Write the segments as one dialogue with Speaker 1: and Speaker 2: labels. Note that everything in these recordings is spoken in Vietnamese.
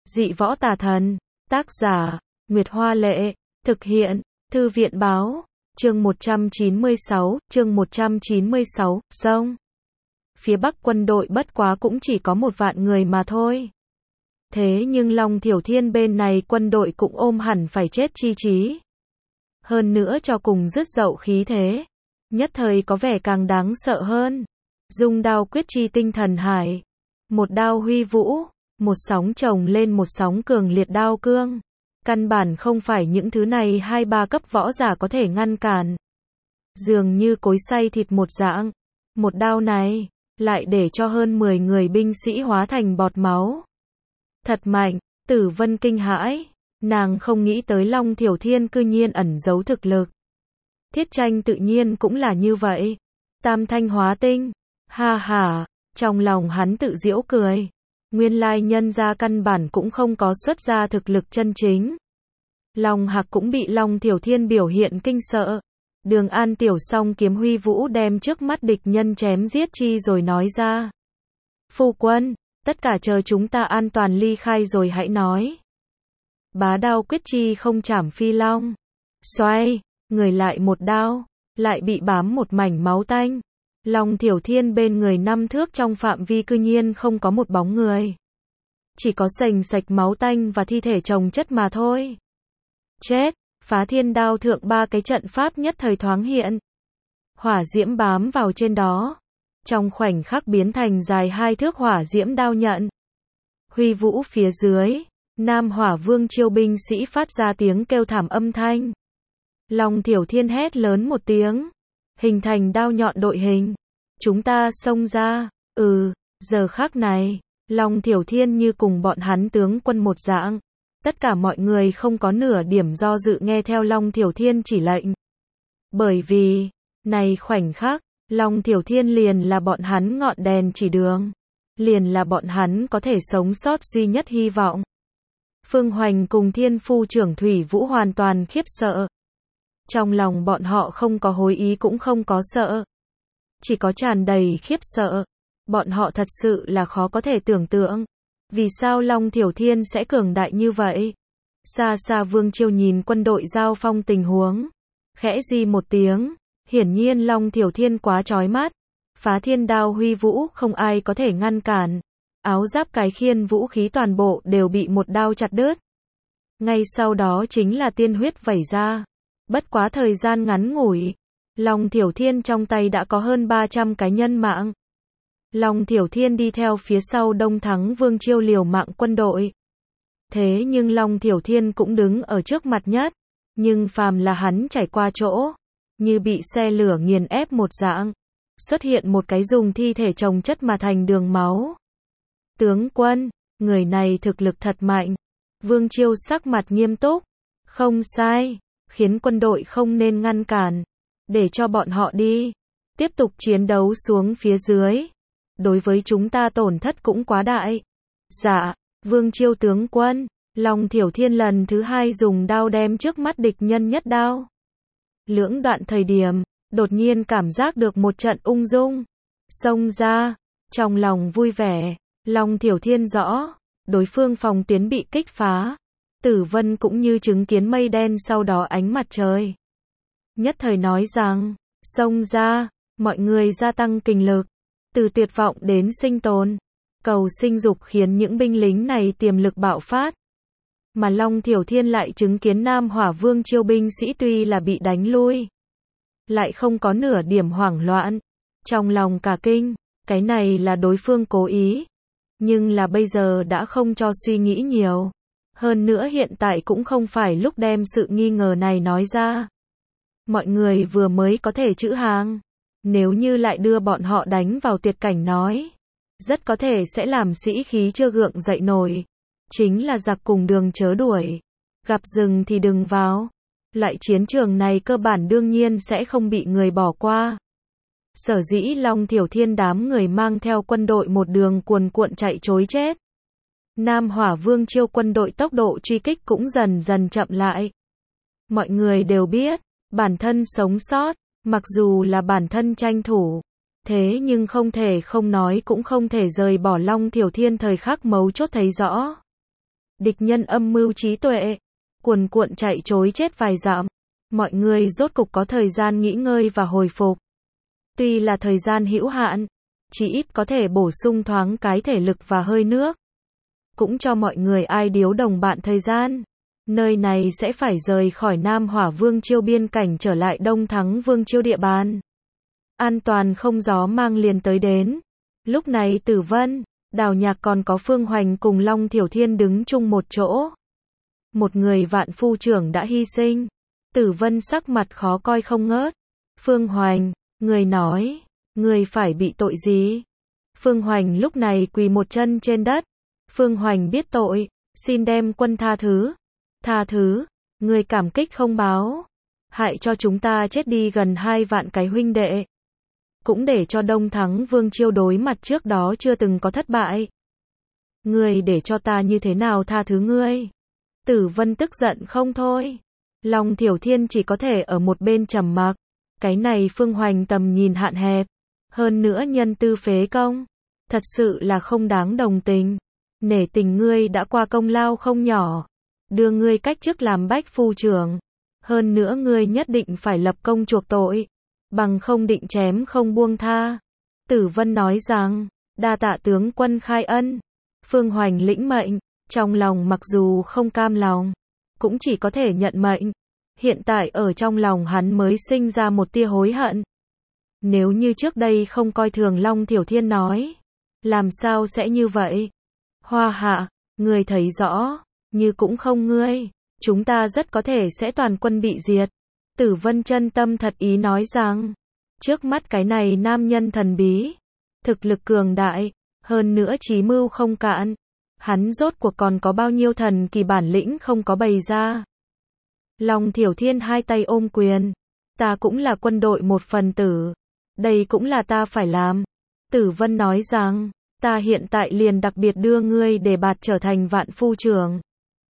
Speaker 1: Dị võ tà thần. Tác giả, Nguyệt Hoa Lệ. Thực hiện, Thư viện Báo. Chương 196, chương 196, Sông. Phía Bắc quân đội bất quá cũng chỉ có 1 vạn người mà thôi. Thế nhưng Long Thiểu Thiên bên này quân đội cũng ôm hẳn phải chết chi chí. Hơn nữa cho cùng dứt dậu khí thế. Nhất thời có vẻ càng đáng sợ hơn. Dung đao quyết chi tinh thần hải. Một đao huy vũ, một sóng chồng lên một sóng cường liệt đao cương. Căn bản không phải những thứ này 2-3 cấp võ giả có thể ngăn cản. Dường như cối xay thịt một dạng. Một đao này, lại để cho hơn 10 người binh sĩ hóa thành bọt máu. Thật mạnh, Tử Vân kinh hãi. Nàng không nghĩ tới Long Thiểu Thiên cư nhiên ẩn giấu thực lực. Thiết Tranh tự nhiên cũng là như vậy. Tam thanh hóa tinh. Ha ha, trong lòng hắn tự giễu cười. Nguyên lai nhân gia căn bản cũng không có xuất ra thực lực chân chính. Long Hạc cũng bị Long Thiểu Thiên biểu hiện kinh sợ. Đường An tiểu song kiếm huy vũ đem trước mắt địch nhân chém giết chi rồi nói ra. Phu quân, tất cả chờ chúng ta an toàn ly khai rồi hãy nói. Bá đao quyết chi không chảm phi long. Xoay, người lại một đao, lại bị bám một mảnh máu tanh. Long Thiểu Thiên bên người 5 thước trong phạm vi cư nhiên không có một bóng người. Chỉ có sành sạch máu tanh và thi thể chồng chất mà thôi. Chết, Phá Thiên đao thượng 3 cái trận pháp nhất thời thoáng hiện. Hỏa diễm bám vào trên đó. Trong khoảnh khắc biến thành dài 2 thước hỏa diễm đao nhận. Huy vũ phía dưới, Nam Hỏa Vương Chiêu binh sĩ phát ra tiếng kêu thảm âm thanh. Long Thiểu Thiên hét lớn một tiếng. Hình thành đao nhọn đội hình. Chúng ta xông ra. Giờ khắc này, Long Thiểu Thiên như cùng bọn hắn tướng quân một dạng. Tất cả mọi người không có nửa điểm do dự nghe theo Long Thiểu Thiên chỉ lệnh. Bởi vì, này khoảnh khắc, Long Thiểu Thiên liền là bọn hắn ngọn đèn chỉ đường. Liền là bọn hắn có thể sống sót duy nhất hy vọng. Phương Hoành cùng Thiên Phu trưởng Thủy Vũ hoàn toàn khiếp sợ. Trong lòng bọn họ không có hối ý cũng không có sợ. Chỉ có tràn đầy khiếp sợ. Bọn họ thật sự là khó có thể tưởng tượng. Vì sao Long Thiểu Thiên sẽ cường đại như vậy? Xa xa Vương Chiêu nhìn quân đội giao phong tình huống. Khẽ di một tiếng. Hiển nhiên Long Thiểu Thiên quá chói mắt. Phá Thiên đao huy vũ không ai có thể ngăn cản. Áo giáp cái khiên vũ khí toàn bộ đều bị một đao chặt đứt. Ngay sau đó chính là tiên huyết vẩy ra. Bất quá thời gian ngắn ngủi. Long Thiểu Thiên trong tay đã có hơn 300 cái nhân mạng. Long Thiểu Thiên đi theo phía sau Đông Thắng Vương Chiêu liều mạng quân đội. Thế nhưng Long Thiểu Thiên cũng đứng ở trước mặt nhất. Nhưng phàm là hắn trải qua chỗ. Như bị xe lửa nghiền ép một dạng. Xuất hiện một cái dùng thi thể chồng chất mà thành đường máu. Tướng quân, người này thực lực thật mạnh. Vương Chiêu sắc mặt nghiêm túc. Không sai, khiến quân đội không nên ngăn cản. Để cho bọn họ đi. Tiếp tục chiến đấu xuống phía dưới. Đối với chúng ta tổn thất cũng quá đại. Dạ, Vương Chiêu tướng quân. Long Thiểu Thiên lần thứ 2 dùng đao đem trước mắt địch nhân nhất đao. Lưỡng đoạn thời điểm, đột nhiên cảm giác được một trận ung dung. Xông ra, trong lòng vui vẻ. Long Thiểu Thiên rõ, đối phương phòng tuyến bị kích phá. Tử Vân cũng như chứng kiến mây đen sau đó ánh mặt trời. Nhất thời nói rằng, xông ra, mọi người gia tăng kình lực. Từ tuyệt vọng đến sinh tồn. Cầu sinh dục khiến những binh lính này tiềm lực bạo phát. Mà Long Thiểu Thiên lại chứng kiến Nam Hỏa Vương Chiêu binh sĩ tuy là bị đánh lui. Lại không có nửa điểm hoảng loạn. Trong lòng cả kinh, cái này là đối phương cố ý. Nhưng là bây giờ đã không cho suy nghĩ nhiều. Hơn nữa hiện tại cũng không phải lúc đem sự nghi ngờ này nói ra. Mọi người vừa mới có thể trữ hàng. Nếu như lại đưa bọn họ đánh vào tuyệt cảnh nói. Rất có thể sẽ làm sĩ khí chưa gượng dậy nổi. Chính là giặc cùng đường chớ đuổi. Gặp rừng thì đừng vào. Loại chiến trường này cơ bản đương nhiên sẽ không bị người bỏ qua. Sở dĩ Long Thiểu Thiên đám người mang theo quân đội một đường cuồn cuộn chạy trối chết. Nam Hỏa Vương Chiêu quân đội tốc độ truy kích cũng dần dần chậm lại. Mọi người đều biết, bản thân sống sót, mặc dù là bản thân tranh thủ. Thế nhưng không thể không nói cũng không thể rời bỏ Long Thiểu Thiên thời khắc mấu chốt thấy rõ. Địch nhân âm mưu trí tuệ, cuồn cuộn chạy trối chết vài dặm. Mọi người rốt cục có thời gian nghỉ ngơi và hồi phục. Tuy là thời gian hữu hạn, chỉ ít có thể bổ sung thoáng cái thể lực và hơi nước. Cũng cho mọi người ai điếu đồng bạn thời gian. Nơi này sẽ phải rời khỏi Nam Hỏa Vương Chiêu biên cảnh trở lại Đông Thắng Vương Chiêu địa bàn. An toàn không gió mang liền tới đến. Lúc này Tử Vân, Đào Nhạc còn có Phương Hoành cùng Long Thiểu Thiên đứng chung một chỗ. Một người vạn phu trưởng đã hy sinh. Tử Vân sắc mặt khó coi không ngớt. Phương Hoành, người nói, người phải bị tội gì? Phương Hoành lúc này quỳ một chân trên đất. Phương Hoành biết tội, xin đem quân tha thứ. Tha thứ, người cảm kích không báo. Hại cho chúng ta chết đi gần 2 vạn cái huynh đệ. Cũng để cho Đông Thắng Vương Chiêu đối mặt trước đó chưa từng có thất bại. Ngươi để cho ta như thế nào tha thứ ngươi? Tử Vân tức giận không thôi. Long Thiểu Thiên chỉ có thể ở một bên trầm mặc. Cái này Phương Hoành tầm nhìn hạn hẹp. Hơn nữa nhân tư phế công. Thật sự là không đáng đồng tình. Nể tình ngươi đã qua công lao không nhỏ. Đưa ngươi cách chức làm bách phu trưởng. Hơn nữa ngươi nhất định phải lập công chuộc tội. Bằng không định chém không buông tha. Tử Vân nói rằng, đa tạ tướng quân khai ân. Phương Hoành lĩnh mệnh, trong lòng mặc dù không cam lòng, cũng chỉ có thể nhận mệnh. Hiện tại ở trong lòng hắn mới sinh ra một tia hối hận. Nếu như trước đây không coi thường Long Thiểu Thiên nói, làm sao sẽ như vậy? Hoa Hạ, ngươi thấy rõ, như cũng không ngươi, chúng ta rất có thể sẽ toàn quân bị diệt. Tử Vân chân tâm thật ý nói rằng, trước mắt cái này nam nhân thần bí, thực lực cường đại, hơn nữa trí mưu không cạn, hắn rốt cuộc còn có bao nhiêu thần kỳ bản lĩnh không có bày ra. Long Thiểu Thiên hai tay ôm quyền, ta cũng là quân đội một phần tử, đây cũng là ta phải làm. Tử Vân nói rằng, ta hiện tại liền đặc biệt đưa ngươi để bạt trở thành vạn phu trưởng.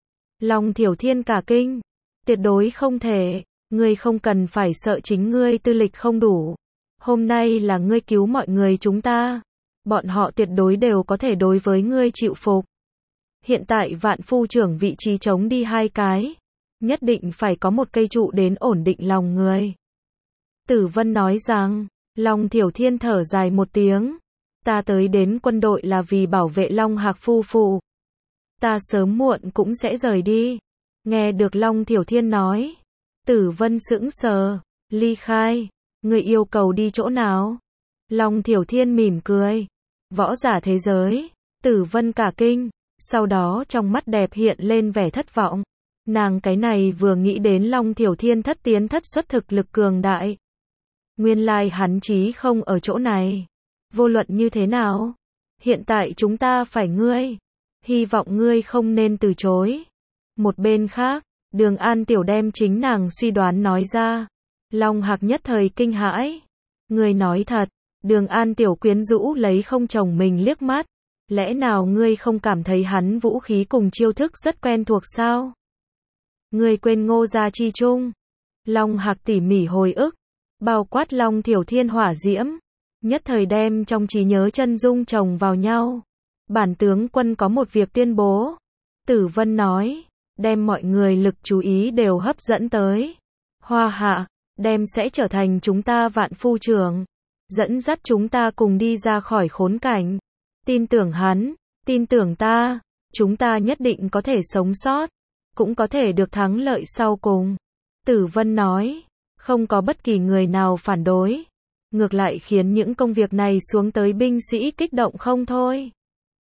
Speaker 1: Long Thiểu Thiên cả kinh, tuyệt đối không thể. Ngươi không cần phải sợ chính ngươi tư lịch không đủ. Hôm nay là ngươi cứu mọi người chúng ta. Bọn họ tuyệt đối đều có thể đối với ngươi chịu phục. Hiện tại vạn phu trưởng vị trí trống đi 2 cái. Nhất định phải có một cây trụ đến ổn định lòng người. Tử Vân nói rằng, Long Thiểu Thiên thở dài một tiếng. Ta tới đến quân đội là vì bảo vệ Long Hạc phu phụ. Ta sớm muộn cũng sẽ rời đi. Nghe được Long Thiểu Thiên nói. Tử Vân sững sờ, ly khai, người yêu cầu đi chỗ nào? Long Thiểu Thiên mỉm cười, võ giả thế giới. Tử Vân cả kinh, sau đó trong mắt đẹp hiện lên vẻ thất vọng. Nàng cái này vừa nghĩ đến Long Thiểu Thiên thất tiến thất xuất thực lực cường đại. Nguyên lai hắn chí không ở chỗ này. Vô luận như thế nào, hiện tại chúng ta phải ngươi. Hy vọng ngươi không nên từ chối. Một bên khác, Đường An Tiểu đem chính nàng suy đoán nói ra. Long Hạc nhất thời kinh hãi. Ngươi nói thật. Đường An Tiểu quyến rũ lấy không chồng mình liếc mắt. Lẽ nào ngươi không cảm thấy hắn vũ khí cùng chiêu thức rất quen thuộc sao? Ngươi quên Ngô Gia Chi Trung. Long Hạc tỉ mỉ hồi ức. Bao quát Long Thiểu Thiên hỏa diễm. Nhất thời đem trong trí nhớ chân dung chồng vào nhau. Bản tướng quân có một việc tuyên bố. Tử Vân nói. Đem mọi người lực chú ý đều hấp dẫn tới. Hoa Hạ, đem sẽ trở thành chúng ta vạn phu trưởng. Dẫn dắt chúng ta cùng đi ra khỏi khốn cảnh. Tin tưởng hắn, tin tưởng ta, chúng ta nhất định có thể sống sót, cũng có thể được thắng lợi sau cùng. Tử Vân nói, không có bất kỳ người nào phản đối. Ngược lại khiến những công việc này xuống tới binh sĩ kích động không thôi.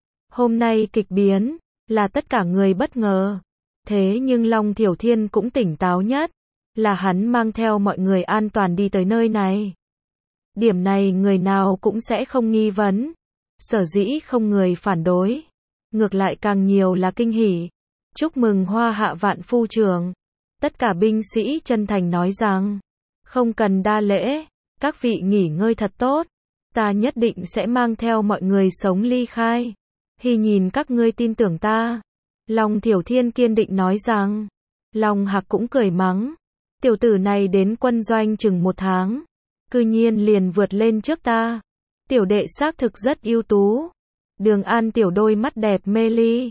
Speaker 1: Hôm nay kịch biến, là tất cả người bất ngờ. Thế nhưng Long Thiểu Thiên cũng tỉnh táo nhất, là hắn mang theo mọi người an toàn đi tới nơi này. Điểm này người nào cũng sẽ không nghi vấn. Sở dĩ không người phản đối. Ngược lại càng nhiều là kinh hỉ. Chúc mừng Hoa Hạ vạn phu trưởng. Tất cả binh sĩ chân thành nói rằng, không cần đa lễ, các vị nghỉ ngơi thật tốt. Ta nhất định sẽ mang theo mọi người sống ly khai. Hy nhìn các ngươi tin tưởng ta. Long Thiểu Thiên kiên định nói rằng. Long Hạc cũng cười mắng. Tiểu tử này đến quân doanh chừng 1 tháng. Cư nhiên liền vượt lên trước ta. Tiểu đệ xác thực rất ưu tú. Đường An Tiểu đôi mắt đẹp mê ly.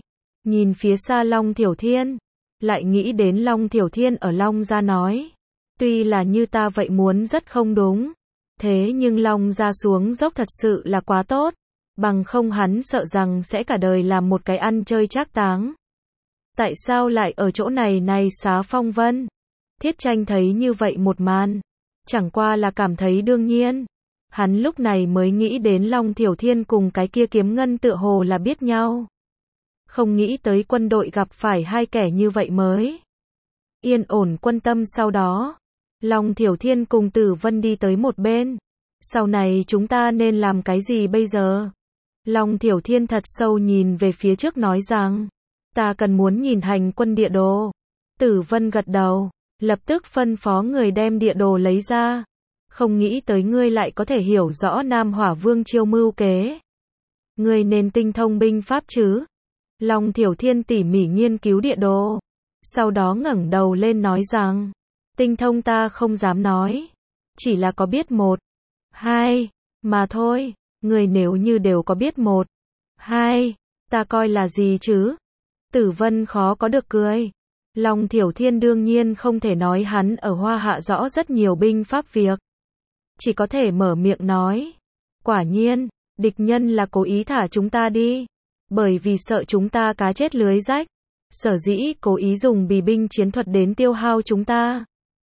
Speaker 1: nhìn phía xa Long Thiểu Thiên, lại nghĩ đến Long Thiểu Thiên ở Long Gia nói. Tuy là như ta vậy muốn rất không đúng. Thế nhưng Long Gia xuống dốc thật sự là quá tốt. Bằng không hắn sợ rằng sẽ cả đời làm một cái ăn chơi trác táng. Tại sao lại ở chỗ này này xá phong vân? Thiết Tranh thấy như vậy một màn. Chẳng qua là cảm thấy đương nhiên. Hắn lúc này mới nghĩ đến Long Thiểu Thiên cùng cái kia kiếm ngân tựa hồ là biết nhau. Không nghĩ tới quân đội gặp phải hai kẻ như vậy mới. Yên ổn quân tâm sau đó. Long Thiểu Thiên cùng Tử Vân đi tới một bên. Sau này chúng ta nên làm cái gì bây giờ? Long Thiểu Thiên thật sâu nhìn về phía trước nói rằng. Ta cần muốn nhìn hành quân địa đồ. Tử Vân gật đầu. Lập tức phân phó người đem địa đồ lấy ra. Không nghĩ tới ngươi lại có thể hiểu rõ Nam Hỏa Vương chiêu mưu kế. Ngươi nên tinh thông binh pháp chứ? Long Thiểu Thiên tỉ mỉ nghiên cứu địa đồ. Sau đó ngẩng đầu lên nói rằng. Tinh thông ta không dám nói. Chỉ là có biết một, hai, mà thôi. Người nếu như đều có biết một, hai, ta coi là gì chứ? Tử Vân khó có được cười. Long Thiểu Thiên đương nhiên không thể nói hắn ở Hoa Hạ rõ rất nhiều binh pháp việc. Chỉ có thể mở miệng nói. Quả nhiên, địch nhân là cố ý thả chúng ta đi. Bởi vì sợ chúng ta cá chết lưới rách. Sở dĩ cố ý dùng bì binh chiến thuật đến tiêu hao chúng ta.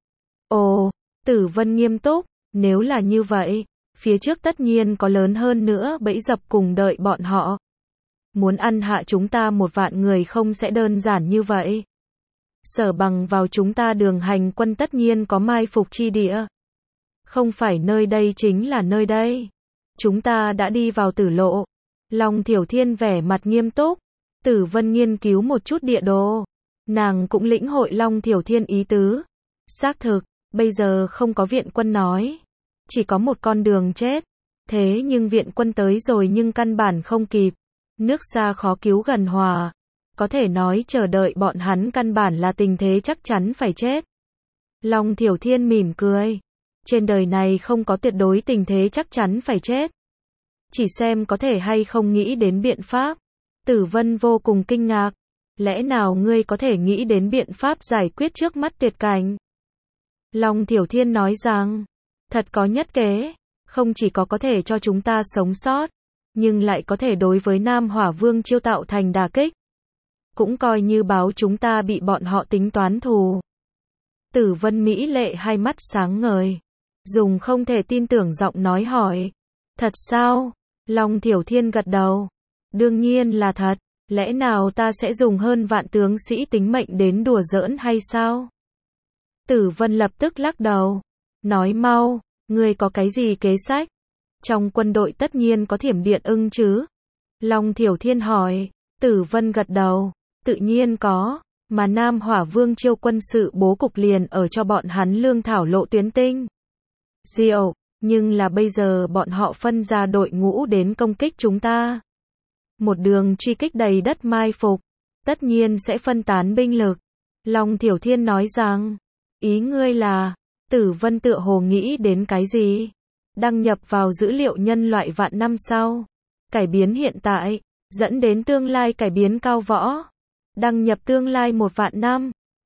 Speaker 1: Ồ, Tử Vân nghiêm túc. Nếu là như vậy, phía trước tất nhiên có lớn hơn nữa bẫy dập cùng đợi bọn họ. Muốn ăn hạ chúng ta một vạn người không sẽ đơn giản như vậy. Sở bằng vào chúng ta đường hành quân tất nhiên có mai phục chi địa. Không phải nơi đây chính là nơi đây. Chúng ta đã đi vào tử lộ. Long Thiểu Thiên vẻ mặt nghiêm túc. Tử Vân nghiên cứu một chút địa đồ. Nàng cũng lĩnh hội Long Thiểu Thiên ý tứ. Xác thực, bây giờ không có viện quân nói. Chỉ có một con đường chết. Thế nhưng viện quân tới rồi nhưng căn bản không kịp. Nước xa khó cứu gần hòa. Có thể nói chờ đợi bọn hắn căn bản là tình thế chắc chắn phải chết. Long Thiểu Thiên mỉm cười. Trên đời này không có tuyệt đối tình thế chắc chắn phải chết. Chỉ xem có thể hay không nghĩ đến biện pháp. Tử Vân vô cùng kinh ngạc. Lẽ nào ngươi có thể nghĩ đến biện pháp giải quyết trước mắt tuyệt cảnh? Long Thiểu Thiên nói rằng, thật có nhất kế. Không chỉ có thể cho chúng ta sống sót, nhưng lại có thể đối với Nam Hỏa Vương chiêu tạo thành đả kích. Cũng coi như báo chúng ta bị bọn họ tính toán thù. Tử Vân mỹ lệ hai mắt sáng ngời. Dùng không thể tin tưởng giọng nói hỏi. Thật sao? Long Thiểu Thiên gật đầu. Đương nhiên là thật. Lẽ nào ta sẽ dùng hơn vạn tướng sĩ tính mệnh đến đùa giỡn hay sao? Tử Vân lập tức lắc đầu. Nói mau, ngươi có cái gì kế sách? Trong quân đội tất nhiên có thiểm điện ưng chứ? Long Thiểu Thiên hỏi. Tử Vân gật đầu. Tự nhiên có. Mà Nam Hỏa Vương chiêu quân sự bố cục liền ở cho bọn hắn lương thảo lộ tuyến tinh. Diệu, nhưng là bây giờ bọn họ phân ra đội ngũ đến công kích chúng ta. Một đường truy kích đầy đất mai phục. Tất nhiên sẽ phân tán binh lực. Long Thiểu Thiên nói rằng. Ý ngươi là. Tử Vân tựa hồ nghĩ đến cái gì? Đăng nhập vào dữ liệu nhân loại vạn năm sau. Cải biến hiện tại. Dẫn đến tương lai cải biến cao võ. Đăng nhập tương lai 1 vạn năm.